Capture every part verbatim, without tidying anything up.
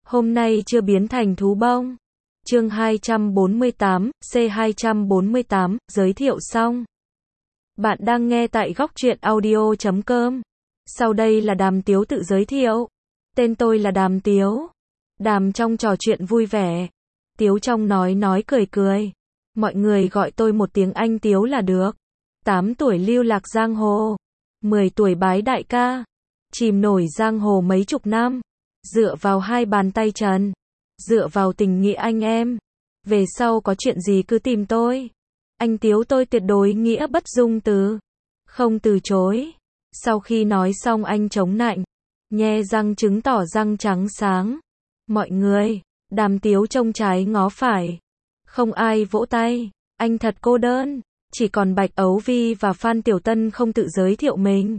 Hôm nay chưa biến thành thú bông. Chương hai trăm bốn mươi tám, C hai trăm bốn mươi tám, giới thiệu xong. Bạn đang nghe tại góc truyện audio chấm com. Sau đây là Đàm Tiếu tự giới thiệu. Tên tôi là Đàm Tiếu. Đàm trong trò chuyện vui vẻ. Tiếu trong nói nói cười cười. Mọi người gọi tôi một tiếng anh Tiếu là được. tám tuổi lưu lạc giang hồ. mười tuổi bái đại ca. Chìm nổi giang hồ mấy chục năm. Dựa vào hai bàn tay trần. Dựa vào tình nghĩa anh em. Về sau có chuyện gì cứ tìm tôi. Anh Tiếu tôi tuyệt đối nghĩa bất dung từ. Không từ chối. Sau khi nói xong anh chống nạnh. Nhe răng chứng tỏ răng trắng sáng. Mọi người. Đàm Tiếu trông trái ngó phải. Không ai vỗ tay. Anh thật cô đơn. Chỉ còn Bạch Ấu Vi và Phan Tiểu Tân không tự giới thiệu mình.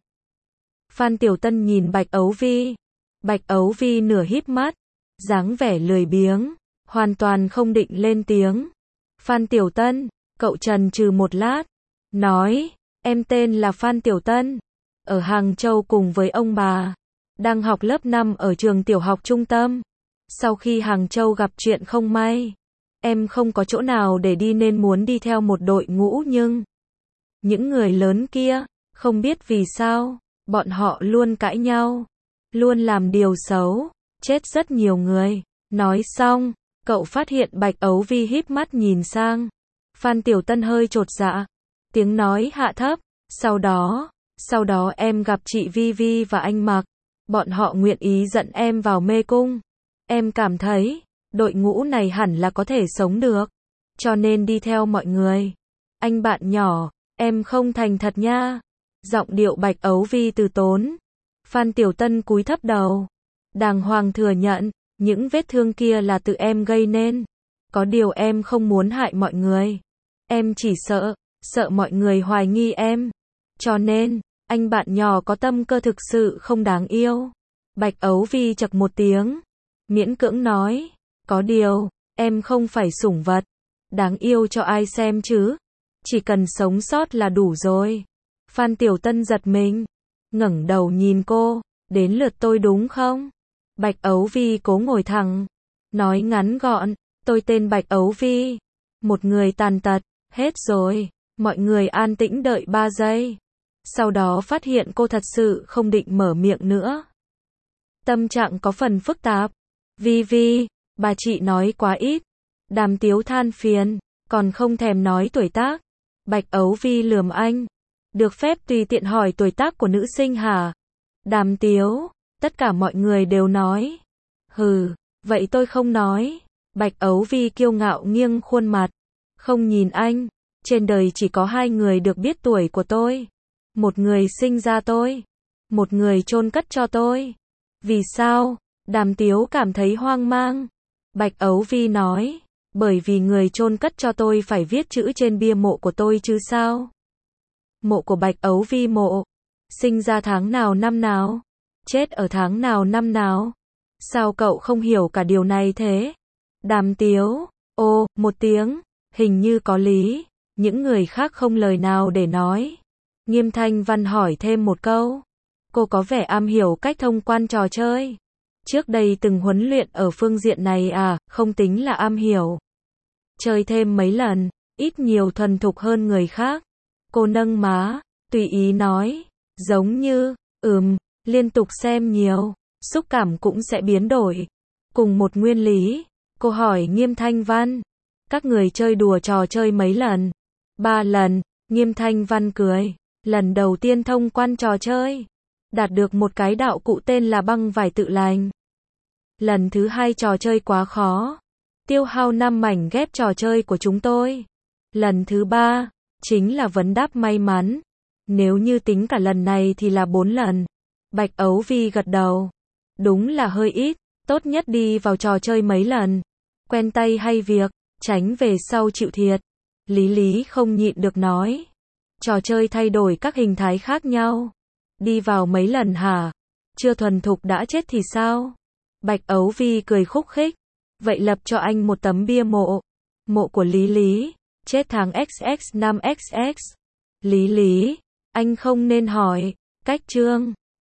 Phan Tiểu Tân nhìn Bạch Ấu Vi. Bạch Ấu Vi nửa híp mắt. Dáng vẻ lười biếng. Hoàn toàn không định lên tiếng. Phan Tiểu Tân. Cậu chần chừ một lát. Nói. Em tên là Phan Tiểu Tân. Ở Hàng Châu cùng với ông bà. Đang học lớp năm ở trường tiểu học trung tâm. Sau khi Hàng Châu gặp chuyện không may. Em không có chỗ nào để đi nên muốn đi theo một đội ngũ nhưng. Những người lớn kia. Không biết vì sao. Bọn họ luôn cãi nhau. Luôn làm điều xấu. Chết rất nhiều người. Nói xong. Cậu phát hiện Bạch Ấu Vi híp mắt nhìn sang. Phan Tiểu Tân hơi chột dạ. Tiếng nói hạ thấp. Sau đó. Sau đó em gặp chị Vi Vi và anh Mặc. Bọn họ nguyện ý dẫn em vào mê cung. Em cảm thấy. Đội ngũ này hẳn là có thể sống được. Cho nên đi theo mọi người. Anh bạn nhỏ. Em không thành thật nha. Giọng điệu Bạch Ấu Vi từ tốn. Phan Tiểu Tân cúi thấp đầu. Đàng hoàng thừa nhận. Những vết thương kia là tự em gây nên. Có điều em không muốn hại mọi người. Em chỉ sợ. Sợ mọi người hoài nghi em. Cho nên. Anh bạn nhỏ có tâm cơ thực sự không đáng yêu. Bạch Ấu Vi chậc một tiếng. Miễn cưỡng nói. Có điều. Em không phải sủng vật. Đáng yêu cho ai xem chứ. Chỉ cần sống sót là đủ rồi. Phan Tiểu Tân giật mình. Ngẩng đầu nhìn cô. Đến lượt tôi đúng không? Bạch Ấu Vi cố ngồi thẳng. Nói ngắn gọn. Tôi tên Bạch Ấu Vi. Một người tàn tật. Hết rồi. Mọi người an tĩnh đợi ba giây. Sau đó phát hiện cô thật sự không định mở miệng nữa. Tâm trạng có phần phức tạp. Vi Vi. Bà chị nói quá ít. Đàm Tiếu than phiền. Còn không thèm nói tuổi tác. Bạch Ấu Vi lườm anh. Được phép tùy tiện hỏi tuổi tác của nữ sinh hả? Đàm Tiếu. Tất cả mọi người đều nói. Hừ. Vậy tôi không nói. Bạch Ấu Vi kiêu ngạo nghiêng khuôn mặt. Không nhìn anh. Trên đời chỉ có hai người được biết tuổi của tôi. Một người sinh ra tôi. Một người chôn cất cho tôi. Vì sao? Đàm Tiếu cảm thấy hoang mang. Bạch Ấu Vi nói. Bởi vì người chôn cất cho tôi phải viết chữ trên bia mộ của tôi chứ sao? Mộ của Bạch Ấu Vi mộ. Sinh ra tháng nào năm nào? Chết ở tháng nào năm nào? Sao cậu không hiểu cả điều này thế? Đàm Tiếu. Ô, một tiếng. Hình như có lý. Những người khác không lời nào để nói. Nghiêm Thanh Văn hỏi thêm một câu. Cô có vẻ am hiểu cách thông quan trò chơi. Trước đây từng huấn luyện ở phương diện này à, không tính là am hiểu. Chơi thêm mấy lần, ít nhiều thuần thục hơn người khác. Cô nâng má, tùy ý nói. Giống như, ừm, liên tục xem nhiều, xúc cảm cũng sẽ biến đổi. Cùng một nguyên lý, cô hỏi Nghiêm Thanh Văn. Các người chơi đùa trò chơi mấy lần? Ba lần, Nghiêm Thanh Văn cười. Lần đầu tiên thông quan trò chơi. Đạt được một cái đạo cụ tên là băng vải tự lành. Lần thứ hai trò chơi quá khó. Tiêu hao năm mảnh ghép trò chơi của chúng tôi. Lần thứ ba, chính là vấn đáp may mắn. Nếu như tính cả lần này thì là bốn lần. Bạch Ấu Vi gật đầu. Đúng là hơi ít, tốt nhất đi vào trò chơi mấy lần. Quen tay hay việc, tránh về sau chịu thiệt. Lý Lý không nhịn được nói. Trò chơi thay đổi các hình thái khác nhau. Đi vào mấy lần hả? Chưa thuần thục đã chết thì sao? Bạch Ấu Vi cười khúc khích. Vậy lập cho anh một tấm bia mộ. Mộ của Lý Lý. Chết tháng x x năm x x. Lý Lý. Anh không nên hỏi. Cách chương.